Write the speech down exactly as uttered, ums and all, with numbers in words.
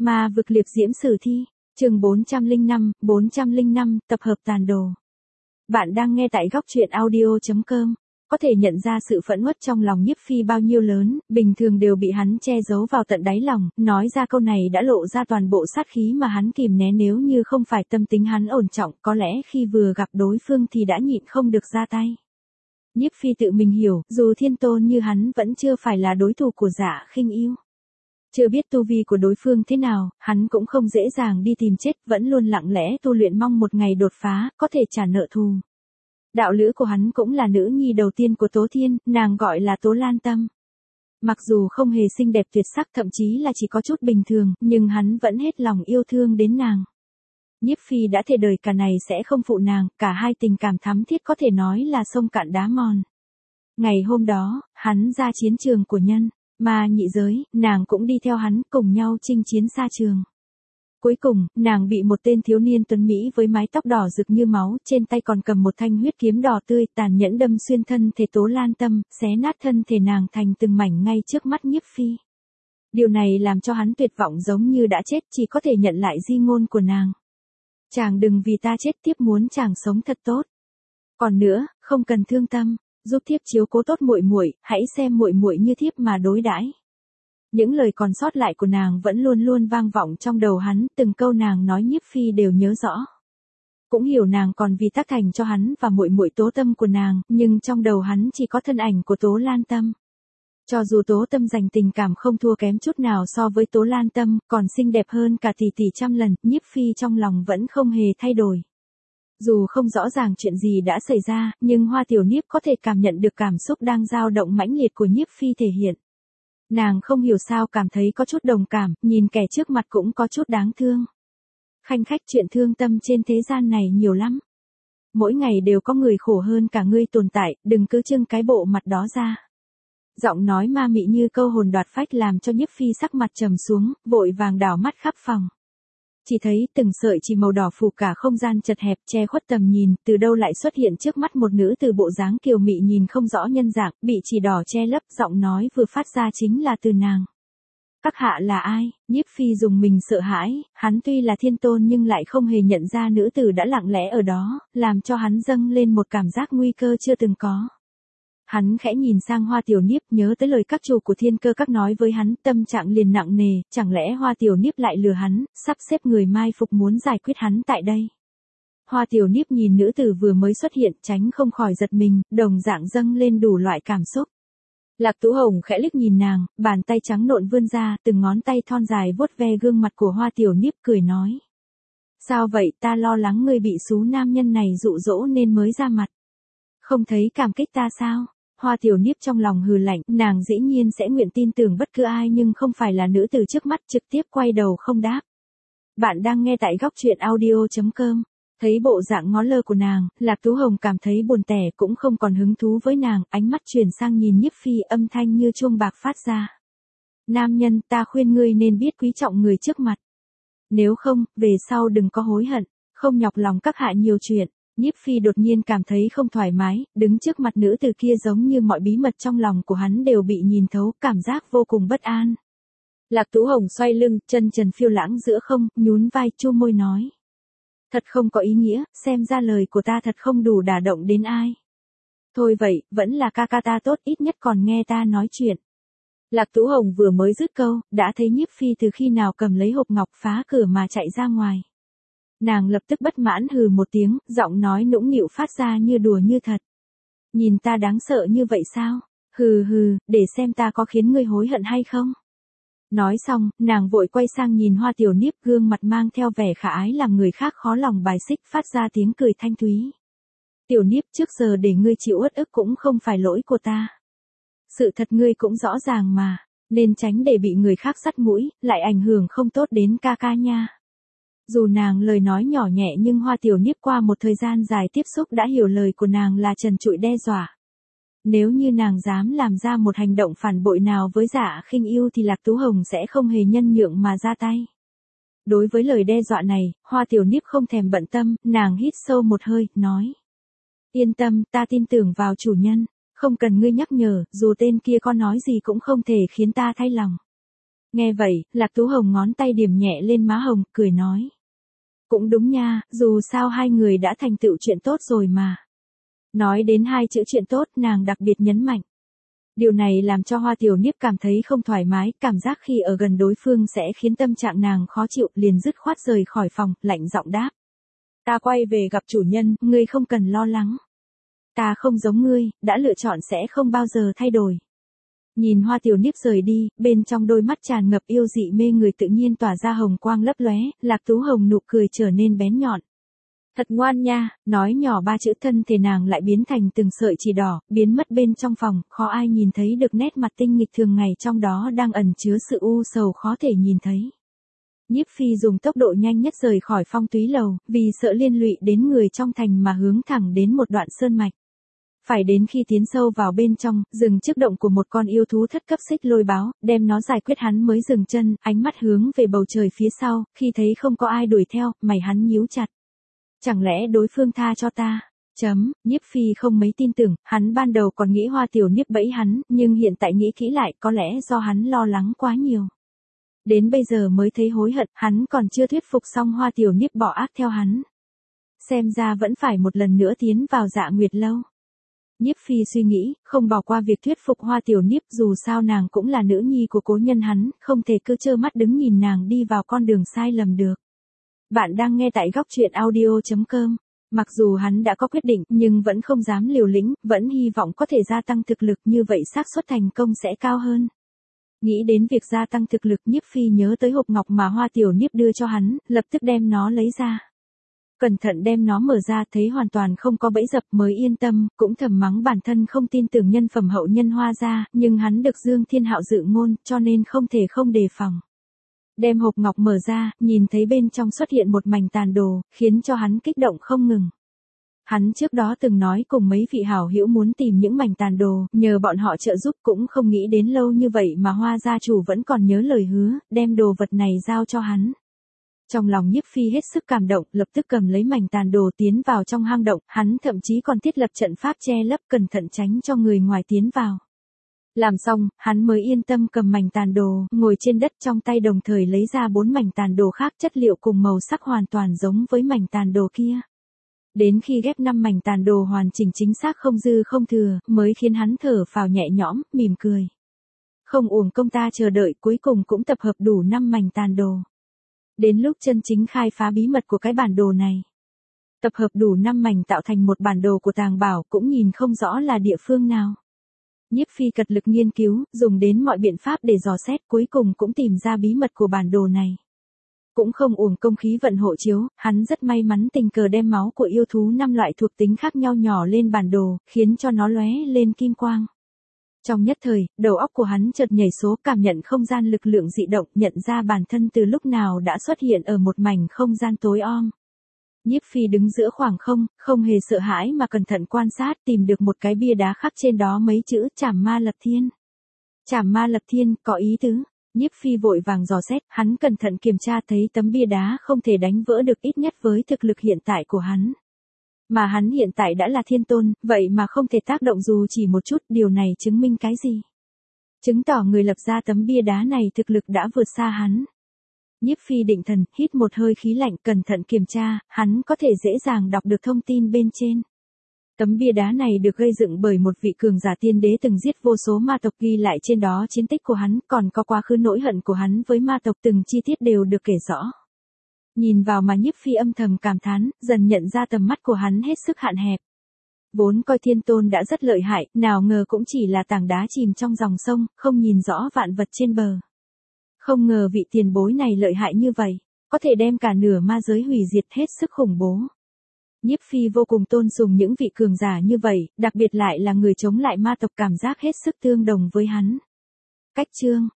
Ma vực liệp diễm sử thi, chương bốn trăm lẻ năm, bốn trăm lẻ năm, tập hợp tàn đồ. Bạn đang nghe tại góc truyện audio chấm com. Có thể nhận ra sự phẫn uất trong lòng Nhiếp Phi bao nhiêu lớn, bình thường đều bị hắn che giấu vào tận đáy lòng, nói ra câu này đã lộ ra toàn bộ sát khí mà hắn kìm nén, nếu như không phải tâm tính hắn ổn trọng, có lẽ khi vừa gặp đối phương thì đã nhịn không được ra tay. Nhiếp Phi tự mình hiểu, dù thiên tôn như hắn vẫn chưa phải là đối thủ của Dạ Khinh Yêu. Chưa biết tu vi của đối phương thế nào, hắn cũng không dễ dàng đi tìm chết, vẫn luôn lặng lẽ tu luyện mong một ngày đột phá, có thể trả nợ thù. Đạo lữ của hắn cũng là nữ nhi đầu tiên của Tố Thiên, nàng gọi là Tố Lan Tâm. Mặc dù không hề xinh đẹp tuyệt sắc, thậm chí là chỉ có chút bình thường, nhưng hắn vẫn hết lòng yêu thương đến nàng. Nhiếp Phi đã thề đời cả này sẽ không phụ nàng, cả hai tình cảm thắm thiết có thể nói là sông cạn đá mòn. Ngày hôm đó, hắn ra chiến trường của nhân, ma nhị giới, nàng cũng đi theo hắn, cùng nhau chinh chiến xa trường. Cuối cùng, nàng bị một tên thiếu niên tuấn Mỹ với mái tóc đỏ rực như máu, trên tay còn cầm một thanh huyết kiếm đỏ tươi, tàn nhẫn đâm xuyên thân thể Tố Lan Tâm, xé nát thân thể nàng thành từng mảnh ngay trước mắt Nhiếp Phi. Điều này làm cho hắn tuyệt vọng, giống như đã chết, chỉ có thể nhận lại di ngôn của nàng. Chàng đừng vì ta chết tiếp, muốn chàng sống thật tốt. Còn nữa, không cần thương tâm, giúp thiếp chiếu cố tốt muội muội, hãy xem muội muội như thiếp mà đối đãi. Những lời còn sót lại của nàng vẫn luôn luôn vang vọng trong đầu hắn, từng câu nàng nói Nhiếp Phi đều nhớ rõ. Cũng hiểu nàng còn vì tác thành cho hắn và muội muội Tố Tâm của nàng, nhưng trong đầu hắn chỉ có thân ảnh của Tố Lan Tâm. Cho dù Tố Tâm dành tình cảm không thua kém chút nào so với Tố Lan Tâm, còn xinh đẹp hơn cả tỷ tỷ trăm lần, Nhiếp Phi trong lòng vẫn không hề thay đổi. Dù không rõ ràng chuyện gì đã xảy ra, nhưng Hoa Tiểu Niếp có thể cảm nhận được cảm xúc đang dao động mãnh liệt của Nhiếp Phi thể hiện. Nàng không hiểu sao cảm thấy có chút đồng cảm, nhìn kẻ trước mặt cũng có chút đáng thương. Khanh khách, chuyện thương tâm trên thế gian này nhiều lắm. Mỗi ngày đều có người khổ hơn cả ngươi tồn tại, đừng cứ trưng cái bộ mặt đó ra. Giọng nói ma mị như câu hồn đoạt phách làm cho Nhiếp Phi sắc mặt trầm xuống, vội vàng đảo mắt khắp phòng. Chỉ thấy từng sợi chỉ màu đỏ phủ cả không gian chật hẹp, che khuất tầm nhìn, từ đâu lại xuất hiện trước mắt một nữ từ bộ dáng kiều mị nhìn không rõ nhân dạng, bị chỉ đỏ che lấp, giọng nói vừa phát ra chính là từ nàng. Các hạ là ai? Nhiếp Phi dùng mình sợ hãi, hắn tuy là thiên tôn nhưng lại không hề nhận ra nữ tử đã lặng lẽ ở đó, làm cho hắn dâng lên một cảm giác nguy cơ chưa từng có. Hắn khẽ nhìn sang Hoa Tiểu Niếp, nhớ tới lời các chủ của Thiên Cơ Các nói với hắn, tâm trạng liền nặng nề, chẳng lẽ Hoa Tiểu Niếp lại lừa hắn, sắp xếp người mai phục muốn giải quyết hắn tại đây. Hoa Tiểu Niếp nhìn nữ tử vừa mới xuất hiện, tránh không khỏi giật mình, đồng dạng dâng lên đủ loại cảm xúc. Lạc Tú Hồng khẽ liếc nhìn nàng, bàn tay trắng nộn vươn ra, từng ngón tay thon dài vuốt ve gương mặt của Hoa Tiểu Niếp, cười nói. Sao vậy, ta lo lắng ngươi bị xú nam nhân này dụ dỗ nên mới ra mặt. Không thấy cảm kích ta sao? Hoa Tiểu Niếp trong lòng hừ lạnh, nàng dĩ nhiên sẽ nguyện tin tưởng bất cứ ai nhưng không phải là nữ tử trước mắt, trực tiếp quay đầu không đáp. Bạn đang nghe tại góc truyện audio chấm com. Thấy bộ dạng ngó lơ của nàng, Lạc Tú Hồng cảm thấy buồn tẻ, cũng không còn hứng thú với nàng, ánh mắt chuyển sang nhìn Nhiếp Phi, âm thanh như chuông bạc phát ra. Nam nhân, ta khuyên ngươi nên biết quý trọng người trước mặt. Nếu không, về sau đừng có hối hận, không nhọc lòng các hạ nhiều chuyện. Nhiếp Phi đột nhiên cảm thấy không thoải mái, đứng trước mặt nữ tử kia giống như mọi bí mật trong lòng của hắn đều bị nhìn thấu, cảm giác vô cùng bất an. Lạc Tú Hồng xoay lưng, chân trần phiêu lãng giữa không, nhún vai, chu môi nói. Thật không có ý nghĩa, xem ra lời của ta thật không đủ đả động đến ai. Thôi vậy, vẫn là ca ca ta tốt, ít nhất còn nghe ta nói chuyện. Lạc Tú Hồng vừa mới dứt câu, đã thấy Nhiếp Phi từ khi nào cầm lấy hộp ngọc phá cửa mà chạy ra ngoài. Nàng lập tức bất mãn hừ một tiếng, giọng nói nũng nịu phát ra như đùa như thật. Nhìn ta đáng sợ như vậy sao? Hừ hừ, để xem ta có khiến ngươi hối hận hay không? Nói xong, nàng vội quay sang nhìn Hoa Tiểu Niếp, gương mặt mang theo vẻ khả ái làm người khác khó lòng bài xích, phát ra tiếng cười thanh thúy. Tiểu Niếp, trước giờ để ngươi chịu uất ức cũng không phải lỗi của ta. Sự thật ngươi cũng rõ ràng mà, nên tránh để bị người khác sắt mũi, lại ảnh hưởng không tốt đến ca ca nha. Dù nàng lời nói nhỏ nhẹ nhưng Hoa Tiểu Niếp qua một thời gian dài tiếp xúc đã hiểu lời của nàng là trần trụi đe dọa. Nếu như nàng dám làm ra một hành động phản bội nào với Dạ Khinh Yêu thì Lạc Tú Hồng sẽ không hề nhân nhượng mà ra tay. Đối với lời đe dọa này, Hoa Tiểu Niếp không thèm bận tâm, nàng hít sâu một hơi, nói. Yên tâm, ta tin tưởng vào chủ nhân, không cần ngươi nhắc nhở, dù tên kia có nói gì cũng không thể khiến ta thay lòng. Nghe vậy, Lạc Tú Hồng ngón tay điểm nhẹ lên má Hồng, cười nói. Cũng đúng nha, dù sao hai người đã thành tựu chuyện tốt rồi mà. Nói đến hai chữ chuyện tốt, nàng đặc biệt nhấn mạnh. Điều này làm cho Hoa Tiểu Niếp cảm thấy không thoải mái, cảm giác khi ở gần đối phương sẽ khiến tâm trạng nàng khó chịu, liền dứt khoát rời khỏi phòng, lạnh giọng đáp. Ta quay về gặp chủ nhân, ngươi không cần lo lắng. Ta không giống ngươi, đã lựa chọn sẽ không bao giờ thay đổi. Nhìn Hoa Tiểu Niếp rời đi, bên trong đôi mắt tràn ngập yêu dị mê người tự nhiên tỏa ra hồng quang lấp lóe, Lạc Tú Hồng nụ cười trở nên bén nhọn. Thật ngoan nha, nói nhỏ ba chữ thân thể nàng lại biến thành từng sợi chỉ đỏ, biến mất bên trong phòng, khó ai nhìn thấy được nét mặt tinh nghịch thường ngày trong đó đang ẩn chứa sự u sầu khó thể nhìn thấy. Nhiếp Phi dùng tốc độ nhanh nhất rời khỏi Phong Túy lầu, vì sợ liên lụy đến người trong thành mà hướng thẳng đến một đoạn sơn mạch. Phải đến khi tiến sâu vào bên trong, dừng trước động của một con yêu thú thất cấp xích lôi báo, đem nó giải quyết hắn mới dừng chân, ánh mắt hướng về bầu trời phía sau, khi thấy không có ai đuổi theo, mày hắn nhíu chặt. Chẳng lẽ đối phương tha cho ta? Chấm, Nhiếp Phi không mấy tin tưởng, hắn ban đầu còn nghĩ Hoa Tiểu Niếp bẫy hắn, nhưng hiện tại nghĩ kỹ lại có lẽ do hắn lo lắng quá nhiều. Đến bây giờ mới thấy hối hận, hắn còn chưa thuyết phục xong Hoa Tiểu Niếp bỏ ác theo hắn. Xem ra vẫn phải một lần nữa tiến vào Dạ Nguyệt lâu. Nhiếp Phi suy nghĩ, không bỏ qua việc thuyết phục Hoa Tiểu Niếp, dù sao nàng cũng là nữ nhi của cố nhân hắn, không thể cứ trơ mắt đứng nhìn nàng đi vào con đường sai lầm được. Bạn đang nghe tại góc truyện audio chấm com. Mặc dù hắn đã có quyết định, nhưng vẫn không dám liều lĩnh, vẫn hy vọng có thể gia tăng thực lực, như vậy xác suất thành công sẽ cao hơn. Nghĩ đến việc gia tăng thực lực, Nhiếp Phi nhớ tới hộp ngọc mà Hoa Tiểu Niếp đưa cho hắn, lập tức đem nó lấy ra. Cẩn thận đem nó mở ra, thấy hoàn toàn không có bẫy dập mới yên tâm, cũng thầm mắng bản thân không tin tưởng nhân phẩm hậu nhân Hoa gia, nhưng hắn được Dương Thiên Hạo dự ngôn, cho nên không thể không đề phòng. Đem hộp ngọc mở ra, nhìn thấy bên trong xuất hiện một mảnh tàn đồ, khiến cho hắn kích động không ngừng. Hắn trước đó từng nói cùng mấy vị hảo hữu muốn tìm những mảnh tàn đồ, nhờ bọn họ trợ giúp, cũng không nghĩ đến lâu như vậy mà Hoa gia chủ vẫn còn nhớ lời hứa, đem đồ vật này giao cho hắn. Trong lòng Nhiếp Phi hết sức cảm động, lập tức cầm lấy mảnh tàn đồ tiến vào trong hang động, hắn thậm chí còn thiết lập trận pháp che lấp, cẩn thận tránh cho người ngoài tiến vào. Làm xong, hắn mới yên tâm cầm mảnh tàn đồ, ngồi trên đất trong tay đồng thời lấy ra bốn mảnh tàn đồ khác, chất liệu cùng màu sắc hoàn toàn giống với mảnh tàn đồ kia. Đến khi ghép năm mảnh tàn đồ hoàn chỉnh chính xác không dư không thừa, mới khiến hắn thở phào nhẹ nhõm, mỉm cười. Không uổng công ta chờ đợi, cuối cùng cũng tập hợp đủ năm mảnh tàn đồ. Đến lúc chân chính khai phá bí mật của cái bản đồ này. Tập hợp đủ năm mảnh tạo thành một bản đồ của tàng bảo, cũng nhìn không rõ là địa phương nào. Nhiếp Phi cật lực nghiên cứu, dùng đến mọi biện pháp để dò xét, cuối cùng cũng tìm ra bí mật của bản đồ này. Cũng không uổng công khí vận hộ chiếu, hắn rất may mắn tình cờ đem máu của yêu thú năm loại thuộc tính khác nhau nhỏ lên bản đồ, khiến cho nó lóe lên kim quang. Trong nhất thời, đầu óc của hắn chợt nhảy số, cảm nhận không gian lực lượng dị động, nhận ra bản thân từ lúc nào đã xuất hiện ở một mảnh không gian tối om. Nhiếp Phi đứng giữa khoảng không, không hề sợ hãi mà cẩn thận quan sát, tìm được một cái bia đá khắc trên đó mấy chữ Trảm Ma Lập Thiên. Trảm Ma Lập Thiên, có ý tứ. Nhiếp Phi vội vàng dò xét, hắn cẩn thận kiểm tra thấy tấm bia đá không thể đánh vỡ được, ít nhất với thực lực hiện tại của hắn. Mà hắn hiện tại đã là thiên tôn, vậy mà không thể tác động dù chỉ một chút, điều này chứng minh cái gì? Chứng tỏ người lập ra tấm bia đá này thực lực đã vượt xa hắn. Nhiếp Phi định thần, hít một hơi khí lạnh, cẩn thận kiểm tra, hắn có thể dễ dàng đọc được thông tin bên trên. Tấm bia đá này được gây dựng bởi một vị cường giả tiên đế từng giết vô số ma tộc, ghi lại trên đó chiến tích của hắn, còn có quá khứ nỗi hận của hắn với ma tộc, từng chi tiết đều được kể rõ. Nhìn vào mà Nhiếp Phi âm thầm cảm thán, dần nhận ra tầm mắt của hắn hết sức hạn hẹp. Vốn coi thiên tôn đã rất lợi hại, nào ngờ cũng chỉ là tảng đá chìm trong dòng sông, không nhìn rõ vạn vật trên bờ. Không ngờ vị tiền bối này lợi hại như vậy, có thể đem cả nửa ma giới hủy diệt, hết sức khủng bố. Nhiếp Phi vô cùng tôn sùng những vị cường giả như vậy, đặc biệt lại là người chống lại ma tộc, cảm giác hết sức tương đồng với hắn. Cách chương